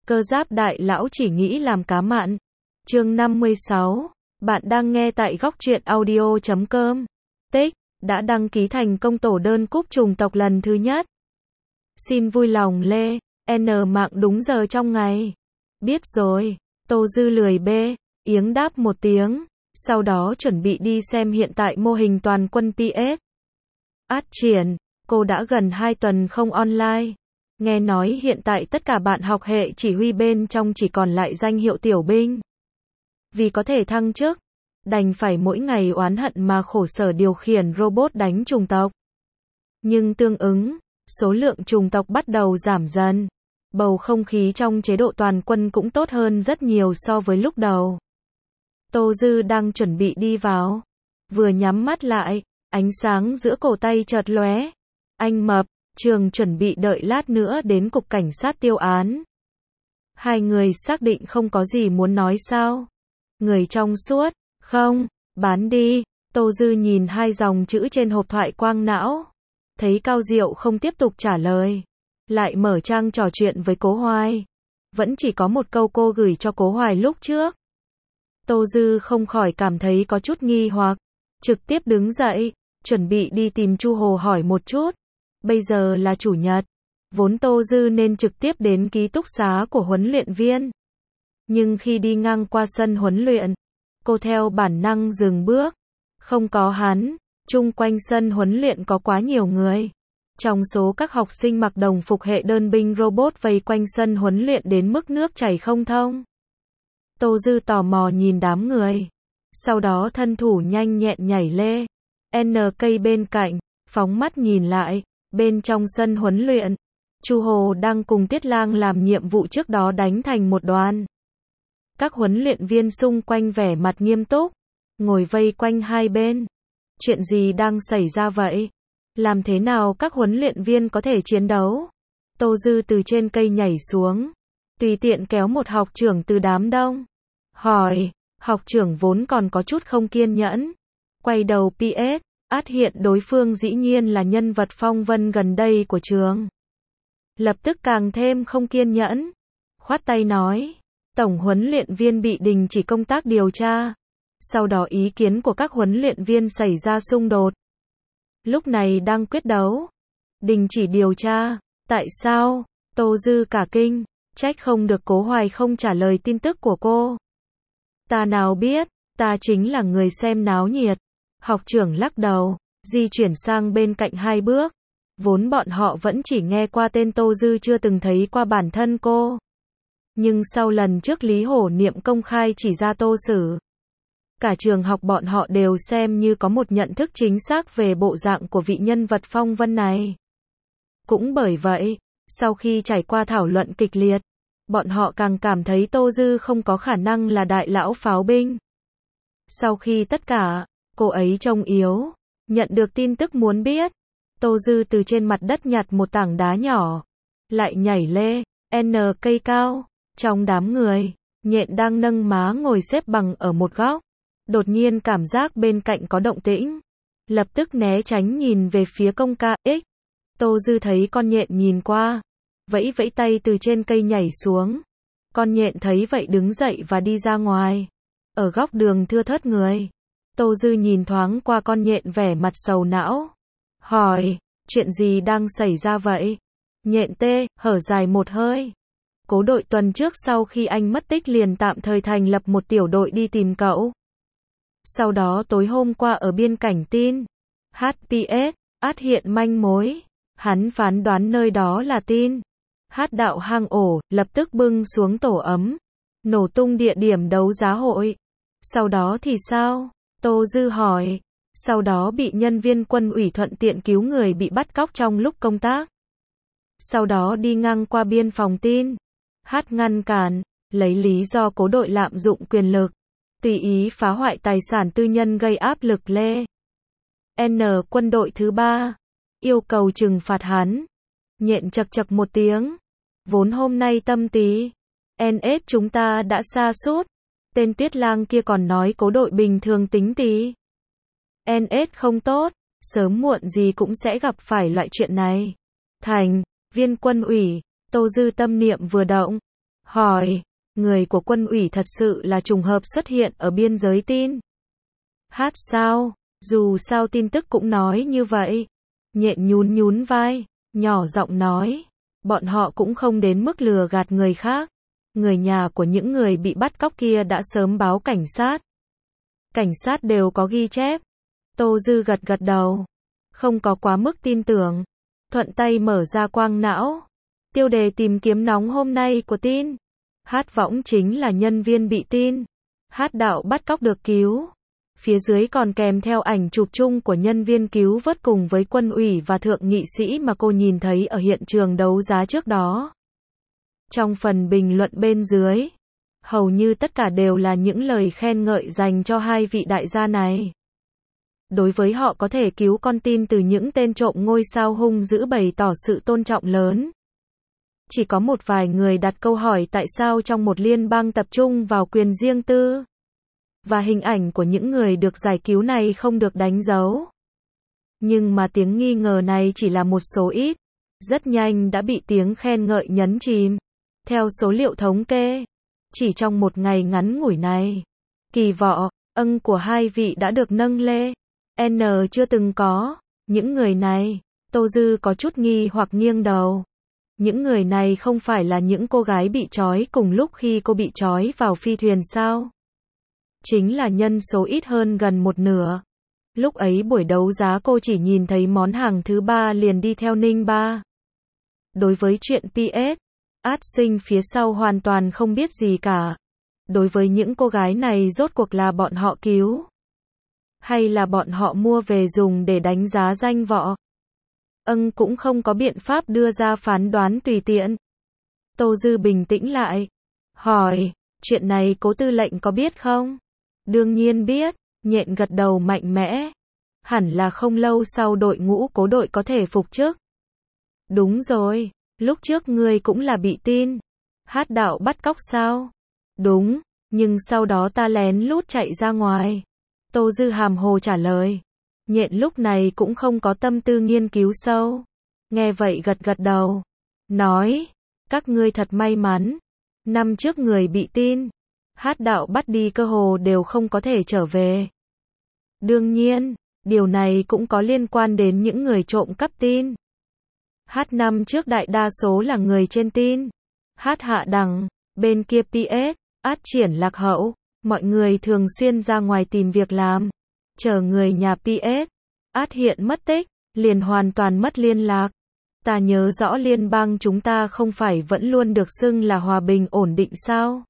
Cơ giáp đại lão chỉ nghĩ làm cá mặn. Chương 56. Bạn đang nghe tại góc truyện audio.com. Tích đã đăng ký thành công tổ đơn cúp chủng tộc lần thứ nhất. Xin vui lòng Lê N mạng đúng giờ trong ngày. Biết rồi. Tô Dư lười bê iếng đáp một tiếng, sau đó chuẩn bị đi xem hiện tại mô hình toàn quân PS. Triển, cô đã gần 2 tuần không online. Nghe nói hiện tại tất cả bạn học hệ chỉ huy bên trong chỉ còn lại danh hiệu tiểu binh. Vì có thể thăng chức, đành phải mỗi ngày oán hận mà khổ sở điều khiển robot đánh chủng tộc. Nhưng tương ứng, số lượng chủng tộc bắt đầu giảm dần. Bầu không khí trong chế độ toàn quân cũng tốt hơn rất nhiều so với lúc đầu. Tô Dư đang chuẩn bị đi vào. Vừa nhắm mắt lại, ánh sáng giữa cổ tay chợt lóe. Anh Mập, Trường chuẩn bị đợi lát nữa đến cục cảnh sát tiêu án. Hai người xác định không có gì muốn nói sao? Người trong suốt, không, bán đi. Tô Dư nhìn hai dòng chữ trên hộp thoại quang não. Thấy Cao Diệu không tiếp tục trả lời. Lại mở trang trò chuyện với Cố Hoài. Vẫn chỉ có một câu cô gửi cho Cố Hoài lúc trước. Tô Dư không khỏi cảm thấy có chút nghi hoặc. Trực tiếp đứng dậy, chuẩn bị đi tìm Chu Hồ hỏi một chút. Bây giờ là chủ nhật. Vốn Tô Dư nên trực tiếp đến ký túc xá của huấn luyện viên. Nhưng khi đi ngang qua sân huấn luyện, cô theo bản năng dừng bước. Không có hắn, chung quanh sân huấn luyện có quá nhiều người. Trong số các học sinh mặc đồng phục hệ đơn binh robot vây quanh sân huấn luyện đến mức nước chảy không thông. Tô Dư tò mò nhìn đám người. Sau đó thân thủ nhanh nhẹn nhảy lê N cây bên cạnh, phóng mắt nhìn lại. Bên trong sân huấn luyện, Chu Hồ đang cùng Tiết Lang làm nhiệm vụ trước đó đánh thành một đoàn. Các huấn luyện viên xung quanh vẻ mặt nghiêm túc, ngồi vây quanh hai bên. Chuyện gì đang xảy ra vậy? Làm thế nào các huấn luyện viên có thể chiến đấu? Tô Dư từ trên cây nhảy xuống, tùy tiện kéo một học trưởng từ đám đông. Hỏi, học trưởng vốn còn có chút không kiên nhẫn. Quay đầu PS. Hiện đối phương dĩ nhiên là nhân vật phong vân gần đây của trường. Lập tức càng thêm không kiên nhẫn. Khoát tay nói, tổng huấn luyện viên bị đình chỉ công tác điều tra. Sau đó ý kiến của các huấn luyện viên xảy ra xung đột. Lúc này đang quyết đấu. Đình chỉ điều tra, tại sao? Tô Dư cả kinh, trách không được Cố Hoài không trả lời tin tức của cô. Ta nào biết, ta chính là người xem náo nhiệt. Học trưởng lắc đầu, di chuyển sang bên cạnh hai bước. Vốn bọn họ vẫn chỉ nghe qua tên Tô Dư chưa từng thấy qua bản thân cô. Nhưng sau lần trước Lý Hổ Niệm công khai chỉ ra Tô Sử, cả trường học bọn họ đều xem như có một nhận thức chính xác về bộ dạng của vị nhân vật phong vân này. Cũng bởi vậy, sau khi trải qua thảo luận kịch liệt, bọn họ càng cảm thấy Tô Dư không có khả năng là đại lão pháo binh. Sau khi tất cả, cô ấy trông yếu. Nhận được tin tức muốn biết, Tô Dư từ trên mặt đất nhặt một tảng đá nhỏ, lại nhảy lê N cây cao. Trong đám người, Nhện đang nâng má ngồi xếp bằng ở một góc. Đột nhiên cảm giác bên cạnh có động tĩnh, lập tức né tránh nhìn về phía công ca X. Tô Dư thấy con nhện nhìn qua, vẫy vẫy tay từ trên cây nhảy xuống. Con nhện thấy vậy đứng dậy và đi ra ngoài. Ở góc đường thưa thớt người, Tô Dư nhìn thoáng qua con nhện vẻ mặt sầu não. Hỏi, chuyện gì đang xảy ra vậy? Nhện hở dài một hơi. Cố đội tuần trước sau khi anh mất tích liền tạm thời thành lập một tiểu đội đi tìm cậu. Sau đó tối hôm qua ở biên cảnh tin. HPS, hiện manh mối. Hắn phán đoán nơi đó là tin. Đạo hang ổ, lập tức bưng xuống tổ ấm. Nổ tung địa điểm đấu giá hội. Sau đó thì sao? Tô Dư hỏi. Sau đó bị nhân viên quân ủy thuận tiện cứu người bị bắt cóc trong lúc công tác. Sau đó đi ngang qua biên phòng tin. Ngăn cản, lấy lý do cố đội lạm dụng quyền lực, tùy ý phá hoại tài sản tư nhân gây áp lực lê N quân đội thứ 3, yêu cầu trừng phạt hắn. Nhện chật chật một tiếng. Vốn hôm nay tâm tí NS chúng ta đã sa sút. Tên Tiết Lang kia còn nói cố đội bình thường tính tí NS không tốt, sớm muộn gì cũng sẽ gặp phải loại chuyện này. Thành viên quân ủy, Tô Dư tâm niệm vừa động, hỏi, người của quân ủy thật sự là trùng hợp xuất hiện ở biên giới tin. Hát sao? Dù sao tin tức cũng nói như vậy. Nhện nhún nhún vai, nhỏ giọng nói, bọn họ cũng không đến mức lừa gạt người khác. Người nhà của những người bị bắt cóc kia đã sớm báo cảnh sát. Cảnh sát đều có ghi chép. Tô Dư gật gật đầu. Không có quá mức tin tưởng. Thuận tay mở ra quang não. Tiêu đề tìm kiếm nóng hôm nay của tin. Hát võng chính là nhân viên bị tin. Hát đạo bắt cóc được cứu. Phía dưới còn kèm theo ảnh chụp chung của nhân viên cứu vớt cùng với quân ủy và thượng nghị sĩ mà cô nhìn thấy ở hiện trường đấu giá trước đó. Trong phần bình luận bên dưới, hầu như tất cả đều là những lời khen ngợi dành cho hai vị đại gia này. Đối với họ có thể cứu con tin từ những tên trộm ngôi sao hung dữ bày tỏ sự tôn trọng lớn. Chỉ có một vài người đặt câu hỏi tại sao trong một liên bang tập trung vào quyền riêng tư. Và hình ảnh của những người được giải cứu này không được đánh dấu. Nhưng mà tiếng nghi ngờ này chỉ là một số ít. Rất nhanh đã bị tiếng khen ngợi nhấn chìm. Theo số liệu thống kê, chỉ trong một ngày ngắn ngủi này, kỳ vọng của hai vị đã được nâng lên. Chưa từng có. Những người này, Tô Dư có chút nghi hoặc nghiêng đầu. Những người này không phải là những cô gái bị trói cùng lúc khi cô bị trói vào phi thuyền sao? Chính là nhân số ít hơn gần một nửa. Lúc ấy buổi đấu giá cô chỉ nhìn thấy món hàng thứ ba liền đi theo Ninh Ba. Đối với chuyện PS, Át Sinh phía sau hoàn toàn không biết gì cả. Đối với những cô gái này rốt cuộc là bọn họ cứu, hay là bọn họ mua về dùng để đánh giá danh vọng. Cũng không có biện pháp đưa ra phán đoán tùy tiện. Tô Dư bình tĩnh lại. Hỏi, chuyện này Cố tư lệnh có biết không? Đương nhiên biết, Nhện gật đầu mạnh mẽ. Hẳn là không lâu sau đội ngũ Cố đội có thể phục chức. Đúng rồi, lúc trước ngươi cũng là bị tin. Hát đạo bắt cóc sao? Đúng, nhưng sau đó ta lén lút chạy ra ngoài. Tô Dư hàm hồ trả lời. Nhện lúc này cũng không có tâm tư nghiên cứu sâu. Nghe vậy gật gật đầu. Nói, các ngươi thật may mắn. Năm trước người bị tin. Hát đạo bắt đi cơ hồ đều không có thể trở về. Đương nhiên, điều này cũng có liên quan đến những người trộm cắp tin. Hát năm trước đại đa số là người trên tin. Hát hạ đẳng, bên kia PS, Át triển lạc hậu. Mọi người thường xuyên ra ngoài tìm việc làm. Chờ người nhà PS, Át hiện mất tích, liền hoàn toàn mất liên lạc. Ta nhớ rõ liên bang chúng ta không phải vẫn luôn được xưng là hòa bình ổn định sao?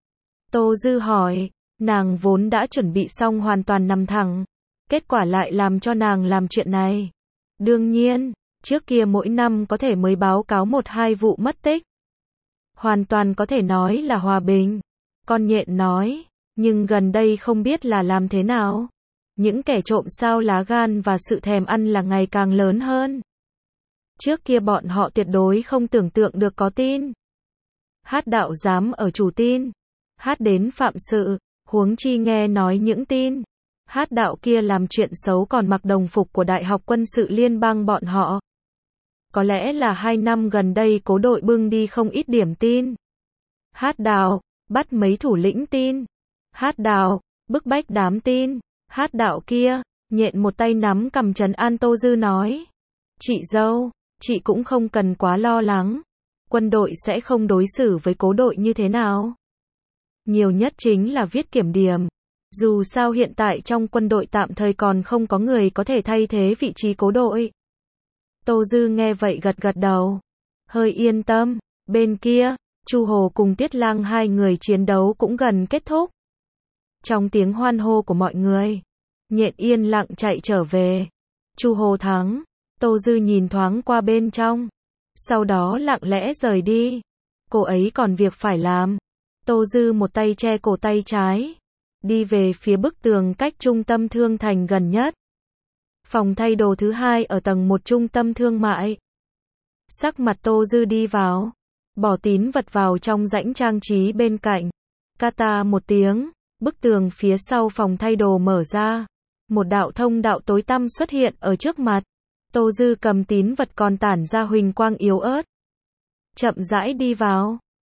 Tô Dư hỏi, nàng vốn đã chuẩn bị xong hoàn toàn nằm thẳng. Kết quả lại làm cho nàng làm chuyện này. Đương nhiên, trước kia mỗi năm có thể mới báo cáo 1-2 vụ mất tích. Hoàn toàn có thể nói là hòa bình. Con nhện nói, nhưng gần đây không biết là làm thế nào. Những kẻ trộm sao lá gan và sự thèm ăn là ngày càng lớn hơn. Trước kia bọn họ tuyệt đối không tưởng tượng được có tin. Hát đạo dám ở chủ tin. Hát đến phạm sự, huống chi nghe nói những tin. Hát đạo kia làm chuyện xấu còn mặc đồng phục của Đại học Quân sự Liên bang bọn họ. Có lẽ là 2 năm gần đây Cố đội bưng đi không ít điểm tin. Hát đạo, bắt mấy thủ lĩnh tin. Hát đạo, bức bách đám tin. Hát đạo kia, Nhện một tay nắm cằm trấn an Tô Dư nói. Chị dâu, chị cũng không cần quá lo lắng. Quân đội sẽ không đối xử với Cố đội như thế nào. Nhiều nhất chính là viết kiểm điểm. Dù sao hiện tại trong quân đội tạm thời còn không có người có thể thay thế vị trí Cố đội. Tô Dư nghe vậy gật gật đầu. Hơi yên tâm. Bên kia, Chu Hồ cùng Tiết Lang hai người chiến đấu cũng gần kết thúc. Trong tiếng hoan hô của mọi người, Nhện yên lặng chạy trở về. Chu Hồ thắng. Tô Dư nhìn thoáng qua bên trong. Sau đó lặng lẽ rời đi. Cô ấy còn việc phải làm. Tô Dư một tay che cổ tay trái. Đi về phía bức tường cách trung tâm thương thành gần nhất. Phòng thay đồ thứ 2 ở tầng 1 trung tâm thương mại. Sắc mặt Tô Dư đi vào. Bỏ tín vật vào trong rãnh trang trí bên cạnh. Cata một tiếng. Bức tường phía sau phòng thay đồ mở ra. Một đạo thông đạo tối tăm xuất hiện ở trước mặt. Tô Dư cầm tín vật còn tản ra huỳnh quang yếu ớt. Chậm rãi đi vào.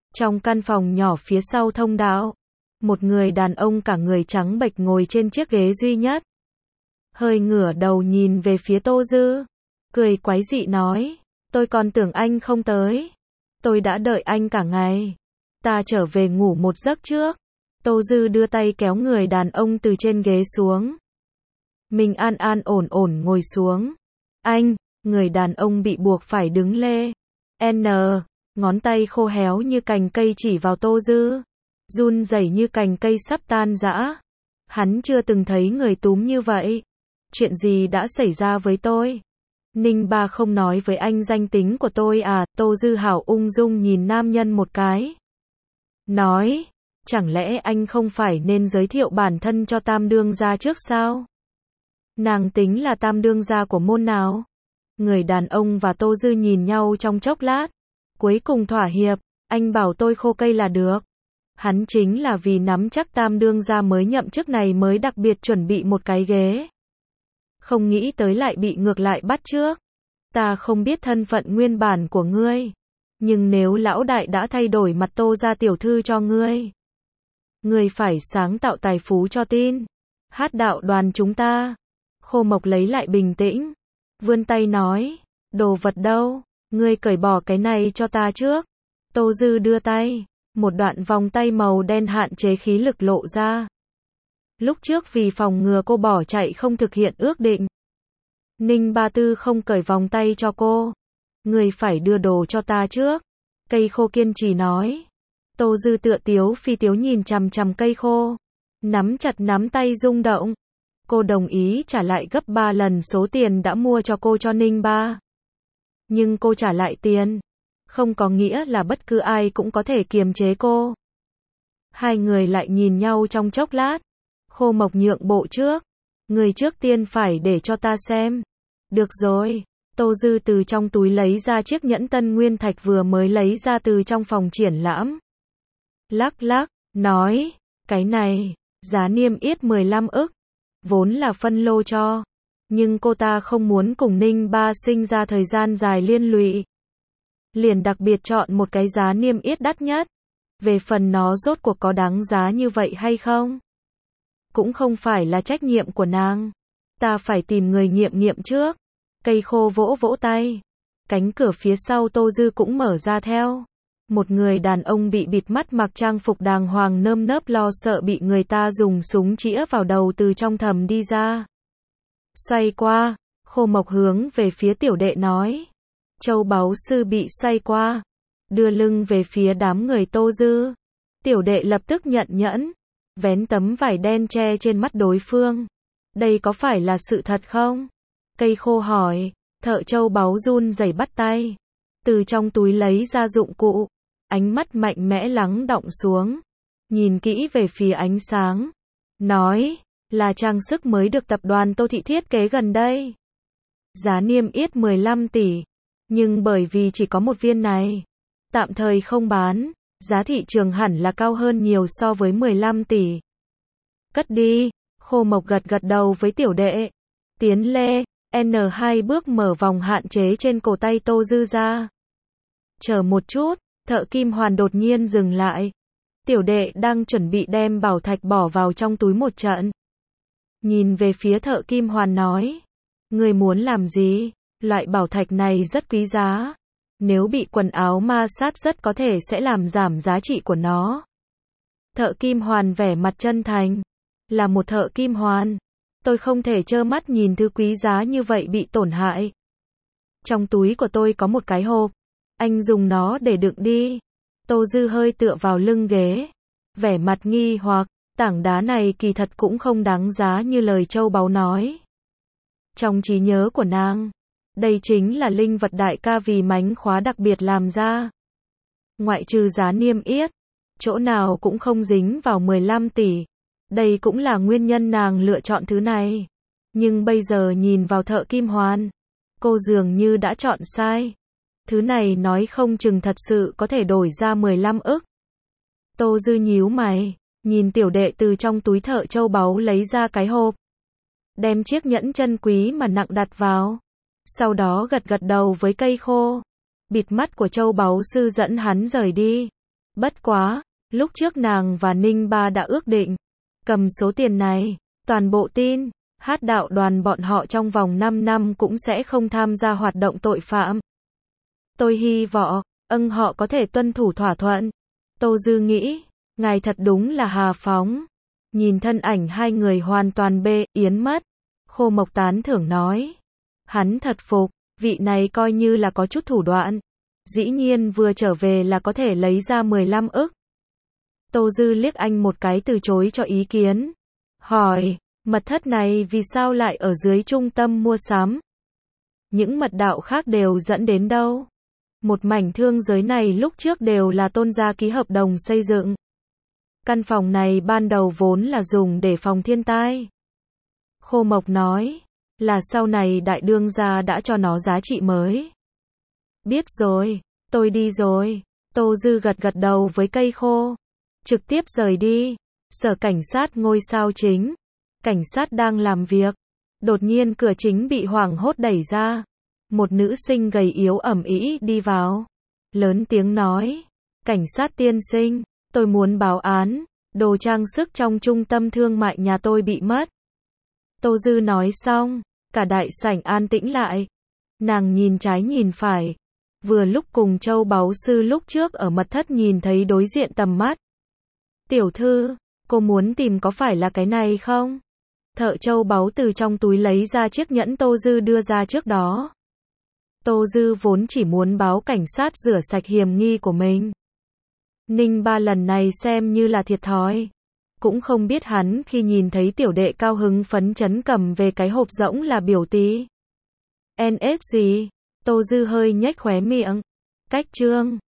Trong căn phòng nhỏ phía sau thông đạo, một người đàn ông cả người trắng bệch ngồi trên chiếc ghế duy nhất. Hơi ngửa đầu nhìn về phía Tô Dư, cười quái dị nói, tôi còn tưởng anh không tới. Tôi đã đợi anh cả ngày. Ta trở về ngủ một giấc trước. Tô Dư đưa tay kéo người đàn ông từ trên ghế xuống. Mình an an ổn ổn ngồi xuống. Anh, người đàn ông bị buộc phải đứng lê. Ngón tay khô héo như cành cây chỉ vào Tô Dư. Run rẩy như cành cây sắp tan rã. Hắn chưa từng thấy người túm như vậy. Chuyện gì đã xảy ra với tôi? Ninh Ba không nói với anh danh tính của tôi à? Tô Dư Hảo ung dung nhìn nam nhân một cái. Nói, chẳng lẽ anh không phải nên giới thiệu bản thân cho tam đương gia trước sao? Nàng tính là tam đương gia của môn nào? Người đàn ông và Tô Dư nhìn nhau trong chốc lát. Cuối cùng thỏa hiệp, anh bảo tôi khô cây là được. Hắn chính là vì nắm chắc tam đương gia mới nhậm chức này mới đặc biệt chuẩn bị một cái ghế. Không nghĩ tới lại bị ngược lại bắt trước. Ta không biết thân phận nguyên bản của ngươi. Nhưng nếu lão đại đã thay đổi mặt Tô gia tiểu thư cho ngươi, ngươi phải sáng tạo tài phú cho tin. Hát đạo đoàn chúng ta. Khô Mộc lấy lại bình tĩnh. Vươn tay nói, đồ vật đâu? Ngươi cởi bỏ cái này cho ta trước. Tô Dư đưa tay. Một đoạn vòng tay màu đen hạn chế khí lực lộ ra. Lúc trước vì phòng ngừa cô bỏ chạy không thực hiện ước định, Ninh Ba Tư không cởi vòng tay cho cô. Người phải đưa đồ cho ta trước. Cây khô kiên trì nói. Tô Dư tựa tiếu phi tiếu nhìn chằm chằm cây khô. Nắm chặt nắm tay rung động. Cô đồng ý trả lại gấp 3 lần số tiền đã mua cho cô cho Ninh Ba. Nhưng cô trả lại tiền không có nghĩa là bất cứ ai cũng có thể kiềm chế cô. Hai người lại nhìn nhau trong chốc lát. Khô Mộc nhượng bộ trước. Người trước tiên phải để cho ta xem. Được rồi. Tô Dư từ trong túi lấy ra chiếc nhẫn tân nguyên thạch vừa mới lấy ra từ trong phòng triển lãm. Lắc lắc, nói, cái này, giá niêm yết 15 ức. Vốn là phân lô cho. Nhưng cô ta không muốn cùng Ninh Ba sinh ra thời gian dài liên lụy. Liền đặc biệt chọn một cái giá niêm yết đắt nhất. Về phần nó rốt cuộc có đáng giá như vậy hay không? Cũng không phải là trách nhiệm của nàng. Ta phải tìm người nghiệm trước. Cây khô vỗ vỗ tay. Cánh cửa phía sau Tô Dư cũng mở ra theo. Một người đàn ông bị bịt mắt mặc trang phục đàng hoàng nơm nớp lo sợ bị người ta dùng súng chĩa vào đầu từ trong thầm đi ra. Xoay qua, Khô Mộc hướng về phía tiểu đệ nói. Châu báu sư bị xoay qua. Đưa lưng về phía đám người Tô Dư. Tiểu đệ lập tức nhận nhẫn. Vén tấm vải đen che trên mắt đối phương. Đây có phải là sự thật không? Cây khô hỏi. Thợ châu báu run rẩy bắt tay. Từ trong túi lấy ra dụng cụ. Ánh mắt mạnh mẽ lắng đọng xuống. Nhìn kỹ về phía ánh sáng. Nói. Là trang sức mới được tập đoàn Tô Thị thiết kế gần đây. Giá niêm yết 15 tỷ. Nhưng bởi vì chỉ có một viên này. Tạm thời không bán. Giá thị trường hẳn là cao hơn nhiều so với 15 tỷ. Cất đi. Khô Mộc gật gật đầu với tiểu đệ. Tiến lê. N2 bước mở vòng hạn chế trên cổ tay Tô Dư ra. Chờ một chút. Thợ kim hoàn đột nhiên dừng lại. Tiểu đệ đang chuẩn bị đem bảo thạch bỏ vào trong túi một trận. Nhìn về phía thợ kim hoàn nói. Người muốn làm gì? Loại bảo thạch này rất quý giá. Nếu bị quần áo ma sát rất có thể sẽ làm giảm giá trị của nó. Thợ kim hoàn vẻ mặt chân thành. Là một thợ kim hoàn. Tôi không thể trơ mắt nhìn thứ quý giá như vậy bị tổn hại. Trong túi của tôi có một cái hộp. Anh dùng nó để đựng đi. Tô Dư hơi tựa vào lưng ghế. Vẻ mặt nghi hoặc. Tảng đá này kỳ thật cũng không đáng giá như lời châu báu nói. Trong trí nhớ của nàng. Đây chính là linh vật đại ca vì mánh khóa đặc biệt làm ra. Ngoại trừ giá niêm yết. Chỗ nào cũng không dính vào 15 tỷ. Đây cũng là nguyên nhân nàng lựa chọn thứ này. Nhưng bây giờ nhìn vào thợ kim hoàn. Cô dường như đã chọn sai. Thứ này nói không chừng thật sự có thể đổi ra 15 ức. Tô Dư nhíu mày. Nhìn tiểu đệ từ trong túi thợ châu báu lấy ra cái hộp. Đem chiếc nhẫn chân quý mà nặng đặt vào. Sau đó gật gật đầu với cây khô. Bịt mắt của châu báu sư dẫn hắn rời đi. Bất quá, lúc trước nàng và Ninh Ba đã ước định, cầm số tiền này, toàn bộ tin, hát đạo đoàn bọn họ trong vòng 5 năm cũng sẽ không tham gia hoạt động tội phạm. Tôi hy vọng, họ có thể tuân thủ thỏa thuận. Tô Dư nghĩ, ngài thật đúng là hào phóng. Nhìn thân ảnh hai người hoàn toàn yến mất, Khô Mộc tán thưởng nói. Hắn thật phục, vị này coi như là có chút thủ đoạn. Dĩ nhiên vừa trở về là có thể lấy ra 15 ức. Tô Dư liếc anh một cái từ chối cho ý kiến. Hỏi, mật thất này vì sao lại ở dưới trung tâm mua sắm? Những mật đạo khác đều dẫn đến đâu? Một mảnh thương giới này lúc trước đều là Tôn gia ký hợp đồng xây dựng. Căn phòng này ban đầu vốn là dùng để phòng thiên tai. Khô Mộc nói, là sau này đại đương gia đã cho nó giá trị mới. Biết rồi, tôi đi rồi. Tô Dư gật gật đầu với cây khô. Trực tiếp rời đi. Sở cảnh sát ngôi sao chính. Cảnh sát đang làm việc. Đột nhiên cửa chính bị hoảng hốt đẩy ra. Một nữ sinh gầy yếu ẩm ĩ đi vào. Lớn tiếng nói. Cảnh sát tiên sinh, tôi muốn báo án. Đồ trang sức trong trung tâm thương mại nhà tôi bị mất. Tô Dư nói xong. Cả đại sảnh an tĩnh lại. Nàng nhìn trái nhìn phải. Vừa lúc cùng Châu Báu Sư lúc trước ở mật thất nhìn thấy đối diện tầm mắt. Tiểu thư, cô muốn tìm có phải là cái này không? Thợ Châu Báu từ trong túi lấy ra chiếc nhẫn Tô Dư đưa ra trước đó. Tô Dư vốn chỉ muốn báo cảnh sát rửa sạch hiểm nghi của mình. Ninh Ba lần này xem như là thiệt thòi. Cũng không biết hắn khi nhìn thấy tiểu đệ cao hứng phấn chấn cầm về cái hộp rỗng là biểu tí. NS gì? Tô Dư hơi nhếch khóe miệng. Cách chương